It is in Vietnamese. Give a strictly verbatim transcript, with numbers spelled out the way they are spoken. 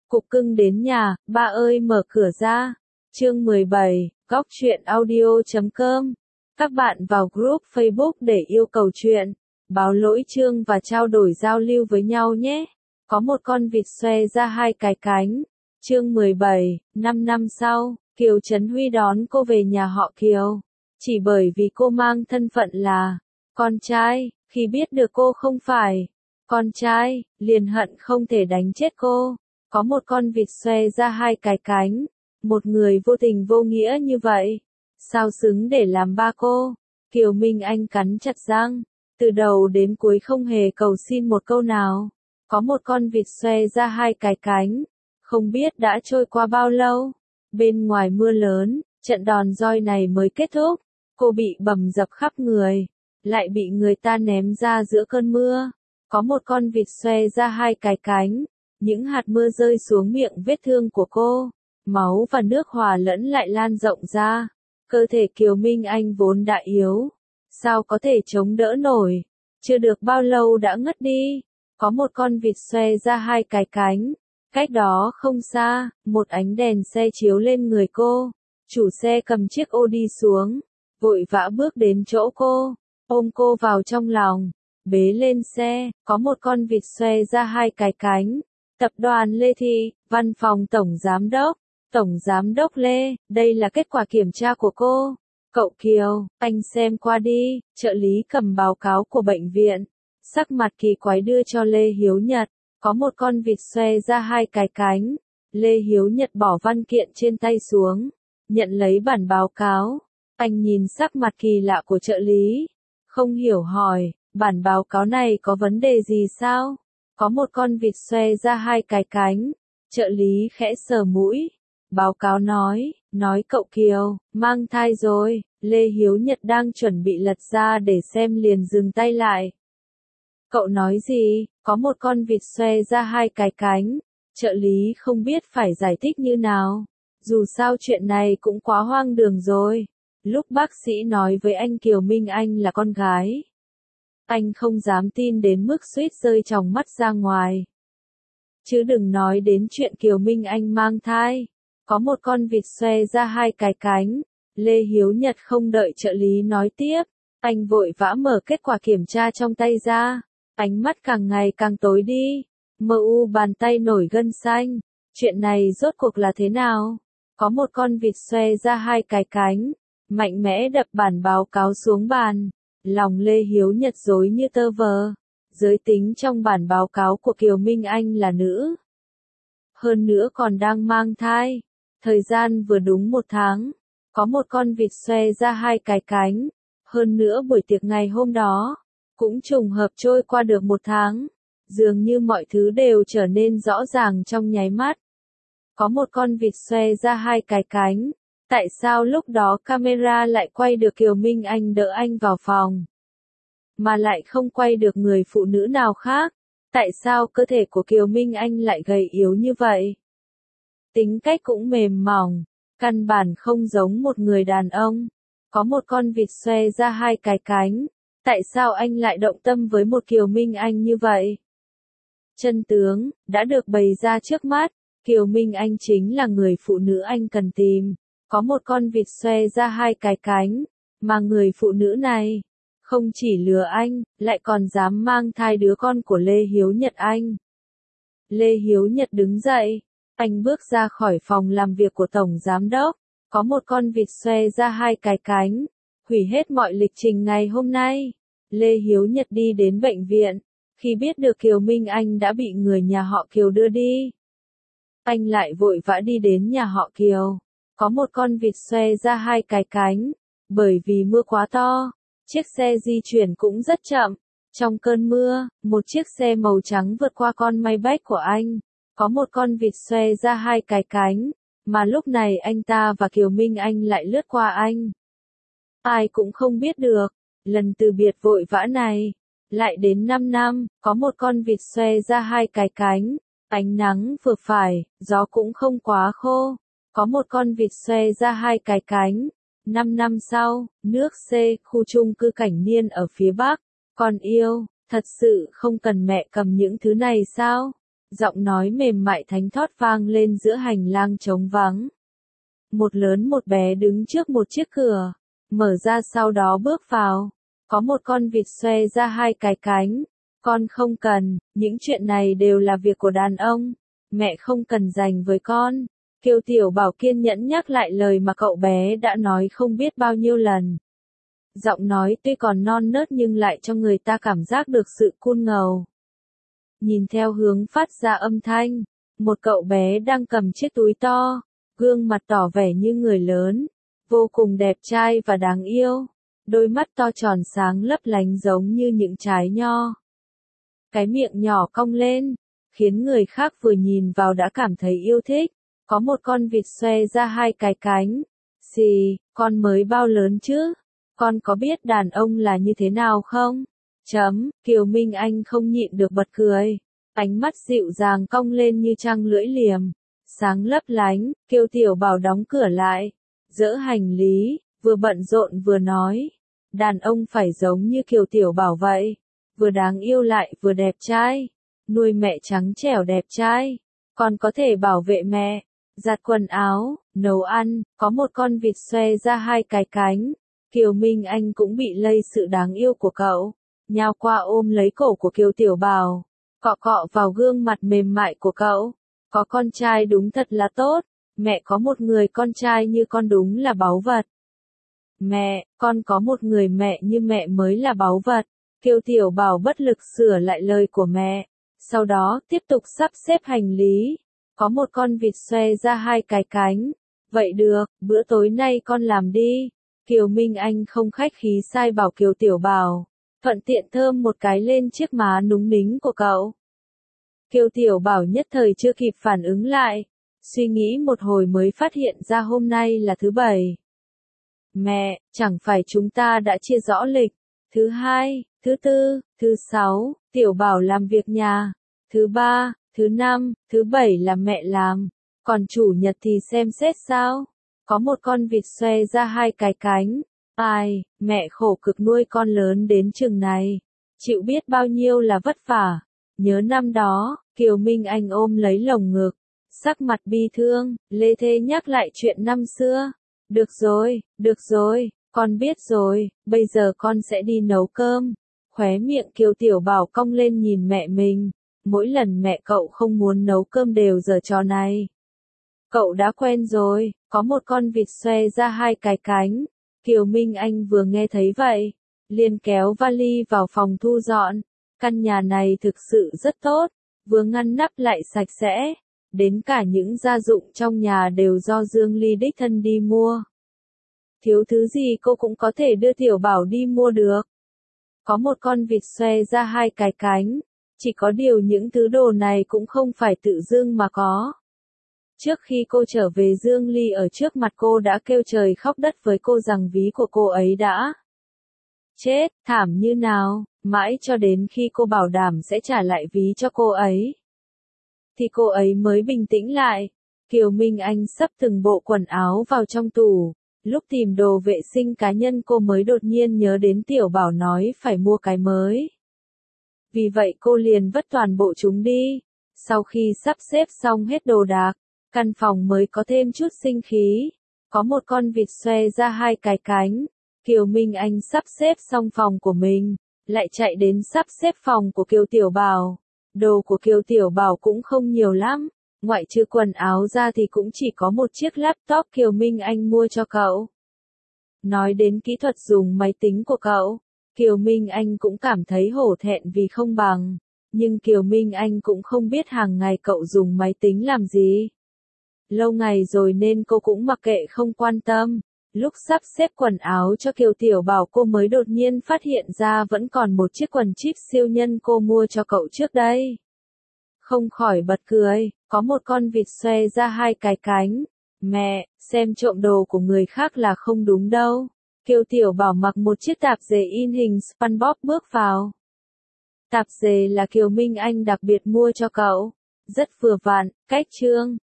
Cục cưng đến nhà, ba ơi mở cửa ra. Chương mười bảy, góc truyện audio chấm com. Các bạn vào group Facebook để yêu cầu chuyện, báo lỗi chương và trao đổi giao lưu với nhau nhé. Có một con vịt xoe ra hai cái cánh. Chương mười bảy, năm năm sau, Kiều Trấn Huy đón cô về nhà họ Kiều. Chỉ bởi vì cô mang thân phận là con trai, khi biết được cô không phải con trai, liền hận không thể đánh chết cô. Có một con vịt xoe ra hai cái cánh, một người vô tình vô nghĩa như vậy, sao xứng để làm ba cô? Kiều Minh Anh cắn chặt răng, từ đầu đến cuối không hề cầu xin một câu nào. Có một con vịt xoe ra hai cái cánh, không biết đã trôi qua bao lâu. Bên ngoài mưa lớn, trận đòn roi này mới kết thúc, cô bị bầm dập khắp người, lại bị người ta ném ra giữa cơn mưa. Có một con vịt xoe ra hai cái cánh, những hạt mưa rơi xuống miệng vết thương của cô, máu và nước hòa lẫn lại lan rộng ra. Cơ thể Kiều Minh Anh vốn đã yếu, sao có thể chống đỡ nổi, chưa được bao lâu đã ngất đi. Có một con vịt xoe ra hai cái cánh, cách đó không xa, một ánh đèn xe chiếu lên người cô, chủ xe cầm chiếc ô đi xuống, vội vã bước đến chỗ cô, ôm cô vào trong lòng, bế lên xe. Có một con vịt xoe ra hai cái cánh. Tập đoàn Lê Thị, văn phòng Tổng Giám đốc. Tổng Giám đốc Lê, đây là kết quả kiểm tra của cô. Cậu Kiều, anh xem qua đi. Trợ lý cầm báo cáo của bệnh viện, sắc mặt kỳ quái đưa cho Lê Hiếu Nhật. Có một con vịt xoe ra hai cái cánh. Lê Hiếu Nhật bỏ văn kiện trên tay xuống, nhận lấy bản báo cáo. Anh nhìn sắc mặt kỳ lạ của trợ lý, không hiểu hỏi, bản báo cáo này có vấn đề gì sao? Có một con vịt xoe ra hai cái cánh. Trợ lý khẽ sờ mũi. Báo cáo nói, nói cậu Kiều, mang thai rồi. Lê Hiếu Nhật đang chuẩn bị lật ra để xem liền dừng tay lại. Cậu nói gì? Có một con vịt xoe ra hai cái cánh. Trợ lý không biết phải giải thích như nào. Dù sao chuyện này cũng quá hoang đường rồi. Lúc bác sĩ nói với anh Kiều Minh Anh là con gái, anh không dám tin đến mức suýt rơi tròng mắt ra ngoài. Chứ đừng nói đến chuyện Kiều Minh Anh mang thai. Có một con vịt xoe ra hai cái cánh. Lê Hiếu Nhật không đợi trợ lý nói tiếp, anh vội vã mở kết quả kiểm tra trong tay ra. Ánh mắt càng ngày càng tối đi. Mờ u bàn tay nổi gân xanh. Chuyện này rốt cuộc là thế nào? Có một con vịt xoe ra hai cái cánh, mạnh mẽ đập bản báo cáo xuống bàn. Lòng Lê Hiếu Nhật rối như tơ vờ. Giới tính trong bản báo cáo của Kiều Minh Anh là nữ. Hơn nữa còn đang mang thai. Thời gian vừa đúng một tháng. Có một con vịt xoe ra hai cái cánh. Hơn nữa buổi tiệc ngày hôm đó cũng trùng hợp trôi qua được một tháng. Dường như mọi thứ đều trở nên rõ ràng trong nháy mắt. Có một con vịt xoe ra hai cái cánh. Tại sao lúc đó camera lại quay được Kiều Minh Anh đỡ anh vào phòng, mà lại không quay được người phụ nữ nào khác? Tại sao cơ thể của Kiều Minh Anh lại gầy yếu như vậy? Tính cách cũng mềm mỏng, căn bản không giống một người đàn ông. Có một con vịt xoe ra hai cái cánh. Tại sao anh lại động tâm với một Kiều Minh Anh như vậy? Chân tướng đã được bày ra trước mắt. Kiều Minh Anh chính là người phụ nữ anh cần tìm. Có một con vịt xoe ra hai cái cánh, mà người phụ nữ này không chỉ lừa anh, lại còn dám mang thai đứa con của Lê Hiếu Nhật anh. Lê Hiếu Nhật đứng dậy, anh bước ra khỏi phòng làm việc của Tổng Giám đốc. Có một con vịt xoe ra hai cái cánh, hủy hết mọi lịch trình ngày hôm nay. Lê Hiếu Nhật đi đến bệnh viện, khi biết được Kiều Minh Anh đã bị người nhà họ Kiều đưa đi, anh lại vội vã đi đến nhà họ Kiều. Có một con vịt xoe ra hai cái cánh, bởi vì mưa quá to, chiếc xe di chuyển cũng rất chậm. Trong cơn mưa, một chiếc xe màu trắng vượt qua con Maybach của anh. Có một con vịt xoe ra hai cái cánh, mà lúc này anh ta và Kiều Minh Anh lại lướt qua anh. Ai cũng không biết được, lần từ biệt vội vã này, lại đến năm năm, có một con vịt xoe ra hai cái cánh, ánh nắng vừa phải, gió cũng không quá khô. Có một con vịt xoe ra hai cái cánh. Năm năm sau, nước C, khu chung cư Cảnh Niên ở phía Bắc. Con yêu, thật sự không cần mẹ cầm những thứ này sao? Giọng nói mềm mại thánh thót vang lên giữa hành lang trống vắng. Một lớn một bé đứng trước một chiếc cửa, mở ra sau đó bước vào. Có một con vịt xoe ra hai cái cánh. Con không cần, những chuyện này đều là việc của đàn ông. Mẹ không cần dành với con. Kiều Tiểu Bảo kiên nhẫn nhắc lại lời mà cậu bé đã nói không biết bao nhiêu lần. Giọng nói tuy còn non nớt nhưng lại cho người ta cảm giác được sự cool ngầu. Nhìn theo hướng phát ra âm thanh, một cậu bé đang cầm chiếc túi to, gương mặt tỏ vẻ như người lớn, vô cùng đẹp trai và đáng yêu, đôi mắt to tròn sáng lấp lánh giống như những trái nho. Cái miệng nhỏ cong lên, khiến người khác vừa nhìn vào đã cảm thấy yêu thích. Có một con vịt xoe ra hai cái cánh. Xì, con mới bao lớn chứ? Con có biết đàn ông là như thế nào không? Chấm, Kiều Minh Anh không nhịn được bật cười. Ánh mắt dịu dàng cong lên như trăng lưỡi liềm. Sáng lấp lánh, Kiều Tiểu Bảo đóng cửa lại. Dỡ hành lý, vừa bận rộn vừa nói. Đàn ông phải giống như Kiều Tiểu Bảo vậy. Vừa đáng yêu lại vừa đẹp trai. Nuôi mẹ trắng trẻo đẹp trai. Còn có thể bảo vệ mẹ. Giặt quần áo, nấu ăn, có một con vịt xoe ra hai cái cánh. Kiều Minh Anh cũng bị lây sự đáng yêu của cậu. Nhào qua ôm lấy cổ của Kiều Tiểu Bảo. Cọ cọ vào gương mặt mềm mại của cậu. Có con trai đúng thật là tốt. Mẹ có một người con trai như con đúng là báu vật. Mẹ, con có một người mẹ như mẹ mới là báu vật. Kiều Tiểu Bảo bất lực sửa lại lời của mẹ. Sau đó tiếp tục sắp xếp hành lý. Có một con vịt xoe ra hai cái cánh. Vậy được, bữa tối nay con làm đi. Kiều Minh Anh không khách khí sai bảo Kiều Tiểu Bảo. Thuận tiện thơm một cái lên chiếc má núng nính của cậu. Kiều Tiểu Bảo nhất thời chưa kịp phản ứng lại. Suy nghĩ một hồi mới phát hiện ra hôm nay là thứ bảy. Mẹ, chẳng phải chúng ta đã chia rõ lịch. Thứ hai, thứ tư, thứ sáu, Tiểu Bảo làm việc nhà. Thứ ba, thứ năm, thứ bảy là mẹ làm. Còn chủ nhật thì xem xét sao? Có một con vịt xoe ra hai cái cánh. Ai, mẹ khổ cực nuôi con lớn đến chừng này. Chịu biết bao nhiêu là vất vả. Nhớ năm đó, Kiều Minh Anh ôm lấy lồng ngực. Sắc mặt bi thương, lê thê nhắc lại chuyện năm xưa. Được rồi, được rồi, con biết rồi, bây giờ con sẽ đi nấu cơm. Khóe miệng Kiều Tiểu Bảo cong lên nhìn mẹ mình. Mỗi lần mẹ cậu không muốn nấu cơm đều giở trò này. Cậu đã quen rồi, có một con vịt xoe ra hai cái cánh. Kiều Minh Anh vừa nghe thấy vậy, liền kéo vali vào phòng thu dọn. Căn nhà này thực sự rất tốt, vừa ngăn nắp lại sạch sẽ. Đến cả những gia dụng trong nhà đều do Dương Ly đích thân đi mua. Thiếu thứ gì cô cũng có thể đưa Tiểu Bảo đi mua được. Có một con vịt xoe ra hai cái cánh. Chỉ có điều những thứ đồ này cũng không phải tự dưng mà có. Trước khi cô trở về Dương Ly ở trước mặt cô đã kêu trời khóc đất với cô rằng ví của cô ấy đã chết, thảm như nào, mãi cho đến khi cô bảo đảm sẽ trả lại ví cho cô ấy. Thì cô ấy mới bình tĩnh lại. Kiều Minh Anh sắp từng bộ quần áo vào trong tủ. Lúc tìm đồ vệ sinh cá nhân cô mới đột nhiên nhớ đến Tiểu Bảo nói phải mua cái mới. Vì vậy cô liền vất toàn bộ chúng đi. Sau khi sắp xếp xong hết đồ đạc, căn phòng mới có thêm chút sinh khí. Có một con vịt xoe ra hai cái cánh. Kiều Minh Anh sắp xếp xong phòng của mình, lại chạy đến sắp xếp phòng của Kiều Tiểu Bảo. Đồ của Kiều Tiểu Bảo cũng không nhiều lắm, ngoại trừ quần áo ra thì cũng chỉ có một chiếc laptop Kiều Minh Anh mua cho cậu. Nói đến kỹ thuật dùng máy tính của cậu, Kiều Minh Anh cũng cảm thấy hổ thẹn vì không bằng, nhưng Kiều Minh Anh cũng không biết hàng ngày cậu dùng máy tính làm gì. Lâu ngày rồi nên cô cũng mặc kệ không quan tâm. Lúc sắp xếp quần áo cho Kiều Tiểu Bảo cô mới đột nhiên phát hiện ra vẫn còn một chiếc quần chip siêu nhân cô mua cho cậu trước đây. Không khỏi bật cười, có một con vịt xoe ra hai cái cánh. Mẹ, xem trộm đồ của người khác là không đúng đâu. Kiều Tiểu Bảo mặc một chiếc tạp dề in hình SpongeBob bước vào. Tạp dề là Kiều Minh Anh đặc biệt mua cho cậu. Rất vừa vặn, cách chương.